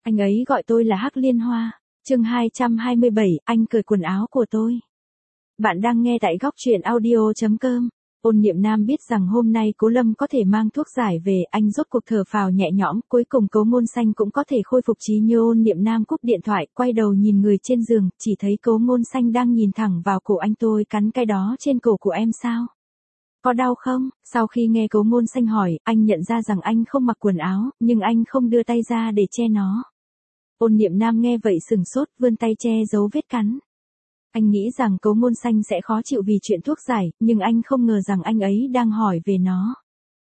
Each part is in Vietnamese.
Anh ấy gọi tôi là Hắc Liên Hoa. Chương 227, anh cởi quần áo của tôi. Bạn đang nghe tại góc truyện audio.com. Ôn Niệm Nam biết rằng hôm nay Cố Lâm có thể mang thuốc giải về, anh rốt cuộc thở phào nhẹ nhõm, cuối cùng Cố Ngôn Xanh cũng có thể khôi phục trí nhớ. Ôn Niệm Nam cúp điện thoại, quay đầu nhìn người trên giường, chỉ thấy Cố Ngôn Xanh đang nhìn thẳng vào cổ anh. Tôi cắn cái đó trên cổ của em sao? Có đau không? Sau khi nghe Cố Ngôn Xanh hỏi, anh nhận ra rằng anh không mặc quần áo, nhưng anh không đưa tay ra để che nó. Ôn Niệm Nam nghe vậy sừng sốt, vươn tay che giấu vết cắn. Anh nghĩ rằng Cố Ngôn Xanh sẽ khó chịu vì chuyện thuốc giải, nhưng anh không ngờ rằng anh ấy đang hỏi về nó.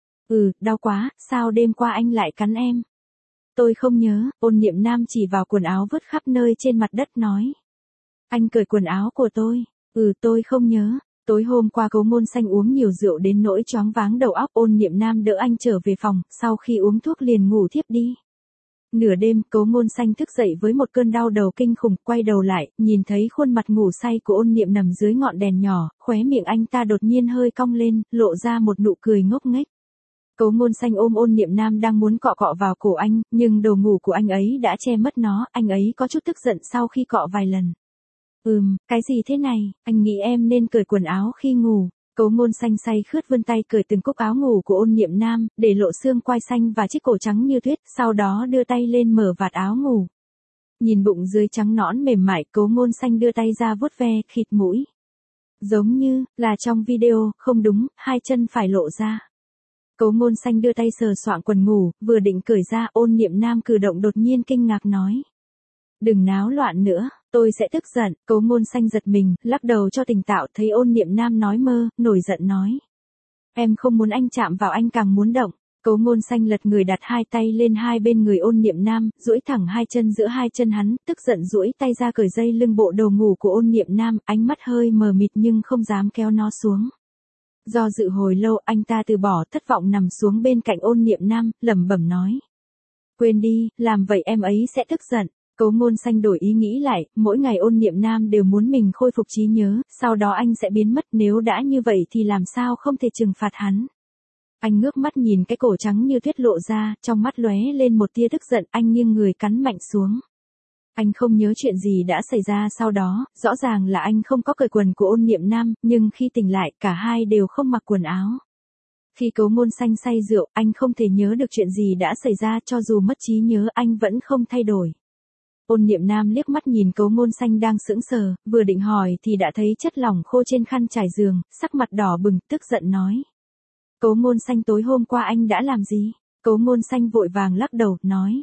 Đau quá, sao đêm qua anh lại cắn em? Tôi không nhớ. Ôn Niệm Nam chỉ vào quần áo vứt khắp nơi trên mặt đất nói. Anh cởi quần áo của tôi. Tôi không nhớ. Tối hôm qua Cố Ngôn Xanh uống nhiều rượu đến nỗi choáng váng đầu óc. Ôn Niệm Nam đỡ anh trở về phòng, sau khi uống thuốc liền ngủ thiếp đi. Nửa đêm, Cố Ngôn Xanh thức dậy với một cơn đau đầu kinh khủng, quay đầu lại, nhìn thấy khuôn mặt ngủ say của Ôn Niệm nằm dưới ngọn đèn nhỏ, khóe miệng anh ta đột nhiên hơi cong lên, lộ ra một nụ cười ngốc nghếch. Cố Ngôn Xanh ôm Ôn Niệm Nam đang muốn cọ cọ vào cổ anh, nhưng đồ ngủ của anh ấy đã che mất nó, anh ấy có chút tức giận sau khi cọ vài lần. Cái gì thế này, anh nghĩ em nên cởi quần áo khi ngủ. Cố Ngôn Xanh say khướt vươn tay cởi từng cúc áo ngủ của Ôn Niệm Nam, để lộ xương quai xanh và chiếc cổ trắng như tuyết, sau đó đưa tay lên mở vạt áo ngủ. Nhìn bụng dưới trắng nõn mềm mại, Cố Ngôn Xanh đưa tay ra vuốt ve, khịt mũi. Giống như là trong video, không đúng, hai chân phải lộ ra. Cố Ngôn Xanh đưa tay sờ soạng quần ngủ, vừa định cởi ra, Ôn Niệm Nam cử động đột nhiên kinh ngạc nói. Đừng náo loạn nữa, tôi sẽ tức giận. Cố Ngôn Xanh giật mình, lắc đầu cho tỉnh táo, thấy Ôn Niệm Nam nói mơ, nổi giận nói. Em không muốn anh chạm vào, anh càng muốn động. Cố Ngôn Xanh lật người đặt hai tay lên hai bên người Ôn Niệm Nam, duỗi thẳng hai chân giữa hai chân hắn, tức giận duỗi tay ra cởi dây lưng bộ đồ ngủ của Ôn Niệm Nam, ánh mắt hơi mờ mịt nhưng không dám kéo nó xuống. Do dự hồi lâu, anh ta từ bỏ, thất vọng nằm xuống bên cạnh Ôn Niệm Nam, lẩm bẩm nói. Quên đi, làm vậy em ấy sẽ tức giận. Cố Ngôn Xanh đổi ý nghĩ lại, mỗi ngày Ôn Niệm Nam đều muốn mình khôi phục trí nhớ, sau đó anh sẽ biến mất, nếu đã như vậy thì làm sao không thể trừng phạt hắn. Anh ngước mắt nhìn cái cổ trắng như tuyết lộ ra, trong mắt lóe lên một tia tức giận, anh nghiêng người cắn mạnh xuống. Anh không nhớ chuyện gì đã xảy ra sau đó, rõ ràng là anh không có cởi quần của Ôn Niệm Nam, nhưng khi tỉnh lại, cả hai đều không mặc quần áo. Khi Cố Ngôn Xanh say rượu, anh không thể nhớ được chuyện gì đã xảy ra, cho dù mất trí nhớ anh vẫn không thay đổi. Ôn Niệm Nam liếc mắt nhìn Cố Ngôn Xanh đang sững sờ, vừa định hỏi thì đã thấy chất lỏng khô trên khăn trải giường, sắc mặt đỏ bừng, tức giận nói. Cố Ngôn Xanh, tối hôm qua anh đã làm gì? Cố Ngôn Xanh vội vàng lắc đầu, nói.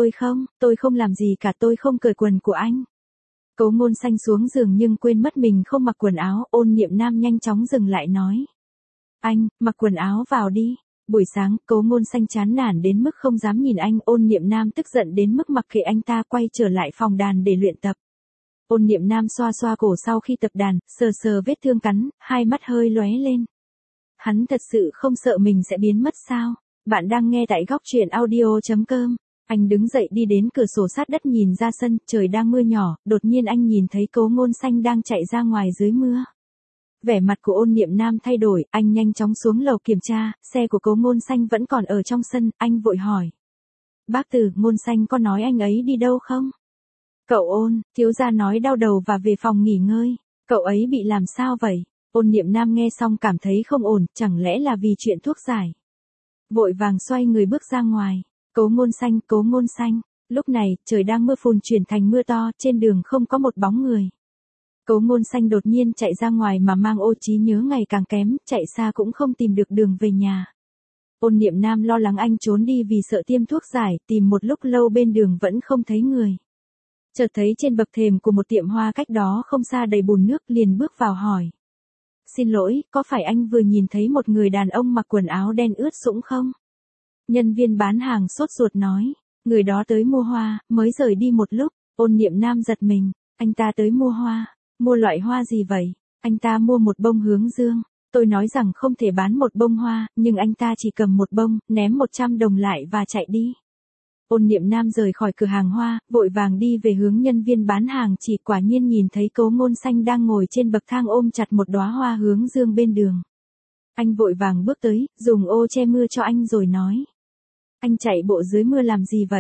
Tôi không làm gì cả, tôi không cởi quần của anh. Cố Ngôn Xanh xuống giường nhưng quên mất mình không mặc quần áo, Ôn Niệm Nam nhanh chóng dừng lại nói. Anh, mặc quần áo vào đi. Buổi sáng, Cố Ngôn Xanh chán nản đến mức không dám nhìn anh, Ôn Niệm Nam tức giận đến mức mặc kệ anh ta, quay trở lại phòng đàn để luyện tập. Ôn Niệm Nam xoa xoa cổ sau khi tập đàn, sờ sờ vết thương cắn, hai mắt hơi lóe lên. Hắn thật sự không sợ mình sẽ biến mất sao? Bạn đang nghe tại góc truyện audio.com. Anh đứng dậy đi đến cửa sổ sát đất nhìn ra sân, trời đang mưa nhỏ, đột nhiên anh nhìn thấy Cố Ngôn Xanh đang chạy ra ngoài dưới mưa. Vẻ mặt của Ôn Niệm Nam thay đổi, anh nhanh chóng xuống lầu kiểm tra, xe của Cố Ngôn Xanh vẫn còn ở trong sân, anh vội hỏi. Bác Từ, Ngôn Xanh có nói anh ấy đi đâu không? Cậu Ôn, thiếu gia nói đau đầu và về phòng nghỉ ngơi. Cậu ấy bị làm sao vậy? Ôn Niệm Nam nghe xong cảm thấy không ổn, chẳng lẽ là vì chuyện thuốc giải. Vội vàng xoay người bước ra ngoài. Cố Ngôn Xanh. Lúc này, trời đang mưa phùn chuyển thành mưa to, trên đường không có một bóng người. Cố Ngôn Xanh đột nhiên chạy ra ngoài mà mang ô trí nhớ ngày càng kém, chạy xa cũng không tìm được đường về nhà. Ôn Niệm Nam lo lắng anh trốn đi vì sợ tiêm thuốc giải, tìm một lúc lâu bên đường vẫn không thấy người. Chợt thấy trên bậc thềm của một tiệm hoa cách đó không xa đầy bùn nước, liền bước vào hỏi. Xin lỗi, có phải anh vừa nhìn thấy một người đàn ông mặc quần áo đen ướt sũng không? Nhân viên bán hàng sốt ruột nói, người đó tới mua hoa, mới rời đi một lúc. Ôn Niệm Nam giật mình, anh ta tới mua hoa, mua loại hoa gì vậy? Anh ta mua một bông hướng dương. Tôi nói rằng không thể bán một bông hoa, nhưng anh ta chỉ cầm một bông, ném 100 đồng lại và chạy đi. Ôn Niệm Nam rời khỏi cửa hàng hoa, vội vàng đi về hướng nhân viên bán hàng, chỉ quả nhiên nhìn thấy Cố Ngôn Xanh đang ngồi trên bậc thang ôm chặt một đóa hoa hướng dương bên đường. Anh vội vàng bước tới, dùng ô che mưa cho anh rồi nói. Anh chạy bộ dưới mưa làm gì vậy?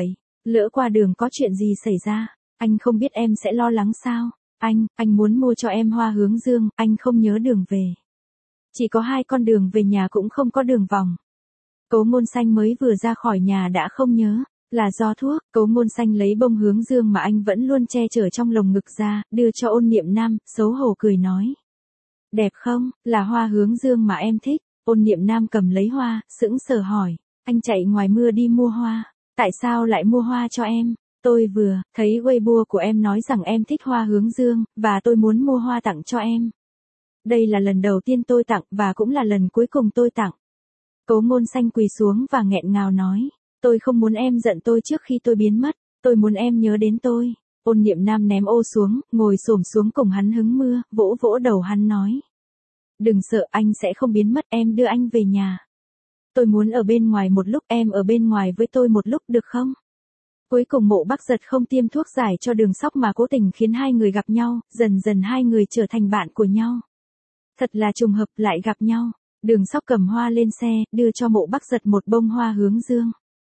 Lỡ qua đường có chuyện gì xảy ra, anh không biết em sẽ lo lắng sao? Anh muốn mua cho em hoa hướng dương, anh không nhớ đường về. Chỉ có 2 con đường về nhà cũng không có đường vòng. Cố Ngôn Xanh mới vừa ra khỏi nhà đã không nhớ, là do thuốc. Cố Ngôn Xanh lấy bông hướng dương mà anh vẫn luôn che chở trong lồng ngực ra, đưa cho Ôn Niệm Nam, xấu hổ cười nói. Đẹp không, là hoa hướng dương mà em thích. Ôn Niệm Nam cầm lấy hoa, sững sờ hỏi, anh chạy ngoài mưa đi mua hoa, tại sao lại mua hoa cho em? Tôi vừa thấy Weibo của em nói rằng em thích hoa hướng dương, và tôi muốn mua hoa tặng cho em. Đây là lần đầu tiên tôi tặng và cũng là lần cuối cùng tôi tặng. Cố Ngôn Xanh quỳ xuống và nghẹn ngào nói, tôi không muốn em giận tôi trước khi tôi biến mất, tôi muốn em nhớ đến tôi. Ôn Niệm Nam ném ô xuống, ngồi xổm xuống cùng hắn hứng mưa, vỗ vỗ đầu hắn nói. Đừng sợ, anh sẽ không biến mất, em đưa anh về nhà. Tôi muốn ở bên ngoài một lúc, em ở bên ngoài với tôi một lúc được không? Cuối cùng Mộ Bắc Giật không tiêm thuốc giải cho Đường Sóc mà cố tình khiến hai người gặp nhau, dần dần hai người trở thành bạn của nhau. Thật là trùng hợp lại gặp nhau. Đường Sóc cầm hoa lên xe, đưa cho Mộ Bắc Giật một bông hoa hướng dương.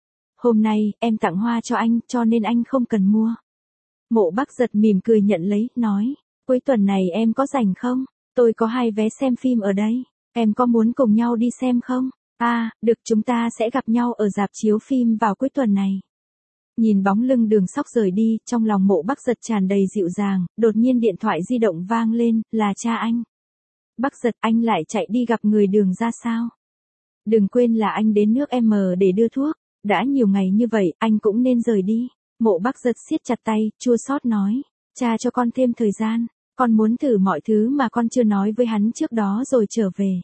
Hôm nay, em tặng hoa cho anh, cho nên anh không cần mua. Mộ Bắc Giật mỉm cười nhận lấy, nói, cuối tuần này em có rảnh không? Tôi có 2 vé xem phim ở đây. Em có muốn cùng nhau đi xem không? À, được, chúng ta sẽ gặp nhau ở rạp chiếu phim vào cuối tuần này. Nhìn bóng lưng Đường Sóc rời đi, trong lòng Mộ Bắc Giật tràn đầy dịu dàng, đột nhiên điện thoại di động vang lên, là cha anh. Bắc Giật, anh lại chạy đi gặp người Đường ra sao? Đừng quên là anh đến nước M để đưa thuốc, đã nhiều ngày như vậy, anh cũng nên rời đi. Mộ Bắc Giật siết chặt tay, chua xót nói, cha cho con thêm thời gian, con muốn thử mọi thứ mà con chưa nói với hắn trước đó rồi trở về.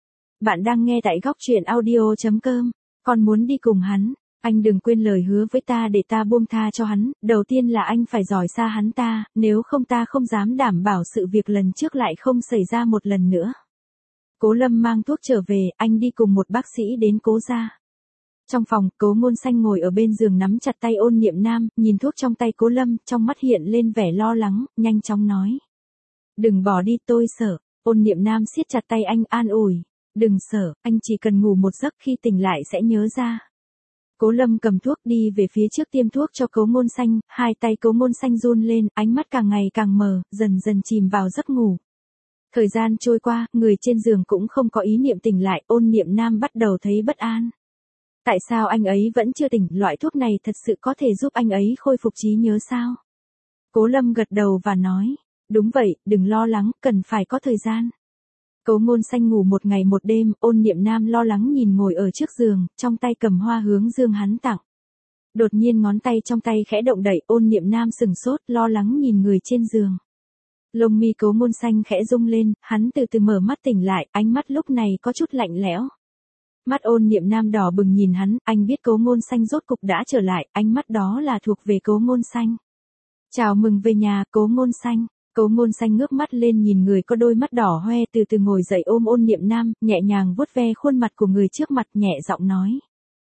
Bạn đang nghe tại góc truyện audio.com, con muốn đi cùng hắn. Anh đừng quên lời hứa với ta để ta buông tha cho hắn, đầu tiên là anh phải giỏi xa hắn ta, nếu không ta không dám đảm bảo sự việc lần trước lại không xảy ra một lần nữa. Cố Lâm mang thuốc trở về, anh đi cùng một bác sĩ đến Cố gia. Trong phòng, Cố Ngôn Xanh ngồi ở bên giường nắm chặt tay Ôn Niệm Nam, nhìn thuốc trong tay Cố Lâm, trong mắt hiện lên vẻ lo lắng, nhanh chóng nói. Đừng bỏ đi, tôi sợ. Ôn Niệm Nam siết chặt tay anh an ủi. Đừng sợ, anh chỉ cần ngủ một giấc, khi tỉnh lại sẽ nhớ ra. Cố Lâm cầm thuốc đi về phía trước tiêm thuốc cho Cố Ngôn Xanh, 2 tay Cố Ngôn Xanh run lên, ánh mắt càng ngày càng mờ, dần dần chìm vào giấc ngủ. Thời gian trôi qua, người trên giường cũng không có ý niệm tỉnh lại, Ôn Niệm Nam bắt đầu thấy bất an. Tại sao anh ấy vẫn chưa tỉnh, loại thuốc này thật sự có thể giúp anh ấy khôi phục trí nhớ sao? Cố Lâm gật đầu và nói, đúng vậy, đừng lo lắng, cần phải có thời gian. Cố Ngôn Xanh ngủ một ngày một đêm, Ôn Niệm Nam lo lắng nhìn ngồi ở trước giường, trong tay cầm hoa hướng dương hắn tặng. Đột nhiên ngón tay trong tay khẽ động đậy, Ôn Niệm Nam sừng sốt, lo lắng nhìn người trên giường. Lông mi Cố Ngôn Xanh khẽ rung lên, hắn từ từ mở mắt tỉnh lại, ánh mắt lúc này có chút lạnh lẽo. Mắt Ôn Niệm Nam đỏ bừng nhìn hắn, anh biết Cố Ngôn Xanh rốt cục đã trở lại, ánh mắt đó là thuộc về Cố Ngôn Xanh. Chào mừng về nhà, Cố Ngôn Xanh. Cố Ngôn Xanh ngước mắt lên nhìn người có đôi mắt đỏ hoe từ từ ngồi dậy ôm Ôn Niệm Nam, nhẹ nhàng vuốt ve khuôn mặt của người trước mặt, nhẹ giọng nói.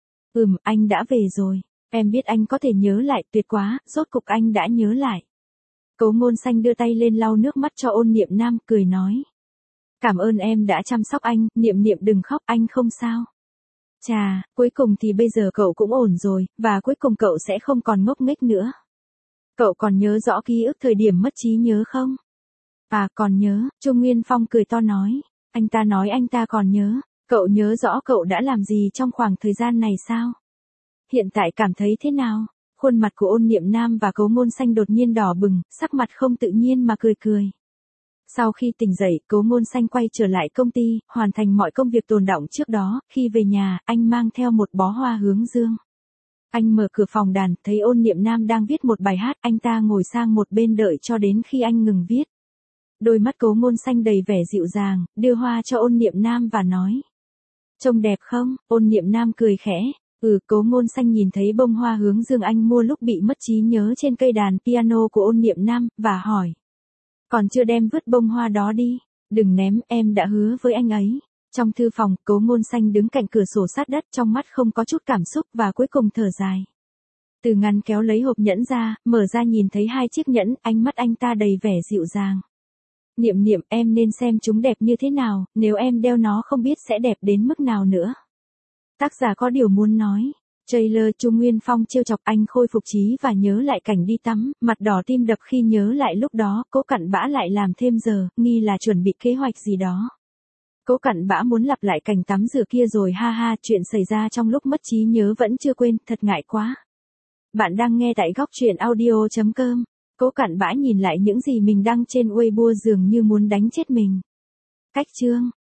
Anh đã về rồi. Em biết anh có thể nhớ lại, tuyệt quá, rốt cục anh đã nhớ lại. Cố Ngôn Xanh đưa tay lên lau nước mắt cho Ôn Niệm Nam, cười nói. Cảm ơn em đã chăm sóc anh, Niệm Niệm đừng khóc, anh không sao. Chà, cuối cùng thì bây giờ cậu cũng ổn rồi, và cuối cùng cậu sẽ không còn ngốc nghếch nữa. Cậu còn nhớ rõ ký ức thời điểm mất trí nhớ không? À, còn nhớ, Trung Nguyên Phong cười to nói. Anh ta nói anh ta còn nhớ. Cậu nhớ rõ cậu đã làm gì trong khoảng thời gian này sao? Hiện tại cảm thấy thế nào? Khuôn mặt của Ôn Niệm Nam và Cố Ngôn Xanh đột nhiên đỏ bừng, sắc mặt không tự nhiên mà cười cười. Sau khi tỉnh dậy, Cố Ngôn Xanh quay trở lại công ty, hoàn thành mọi công việc tồn đọng trước đó, khi về nhà, anh mang theo một bó hoa hướng dương. Anh mở cửa phòng đàn, thấy Ôn Niệm Nam đang viết một bài hát, anh ta ngồi sang một bên đợi cho đến khi anh ngừng viết. Đôi mắt Cố Ngôn Xanh đầy vẻ dịu dàng, đưa hoa cho Ôn Niệm Nam và nói. Trông đẹp không? Ôn Niệm Nam cười khẽ. Cố Ngôn Xanh nhìn thấy bông hoa hướng dương anh mua lúc bị mất trí nhớ trên cây đàn piano của Ôn Niệm Nam, và hỏi. Còn chưa đem vứt bông hoa đó đi. Đừng ném, em đã hứa với anh ấy. Trong thư phòng, Cố Ngôn Xanh đứng cạnh cửa sổ sát đất, trong mắt không có chút cảm xúc và cuối cùng thở dài. Từ ngăn kéo lấy hộp nhẫn ra, mở ra nhìn thấy 2 chiếc nhẫn, ánh mắt anh ta đầy vẻ dịu dàng. Niệm Niệm, em nên xem chúng đẹp như thế nào, nếu em đeo nó không biết sẽ đẹp đến mức nào nữa. Tác giả có điều muốn nói. Trailer Chu Nguyên Phong trêu chọc anh khôi phục trí và nhớ lại cảnh đi tắm, mặt đỏ tim đập khi nhớ lại lúc đó, Cố Cặn Bã lại làm thêm giờ, nghi là chuẩn bị kế hoạch gì đó. Cố Cặn Bã muốn lặp lại cảnh tắm rửa kia rồi ha ha, chuyện xảy ra trong lúc mất trí nhớ vẫn chưa quên, thật ngại quá. Bạn đang nghe tại góc truyện audio.com. Cố Cặn Bã nhìn lại những gì mình đăng trên Weibo dường như muốn đánh chết mình. Cách chương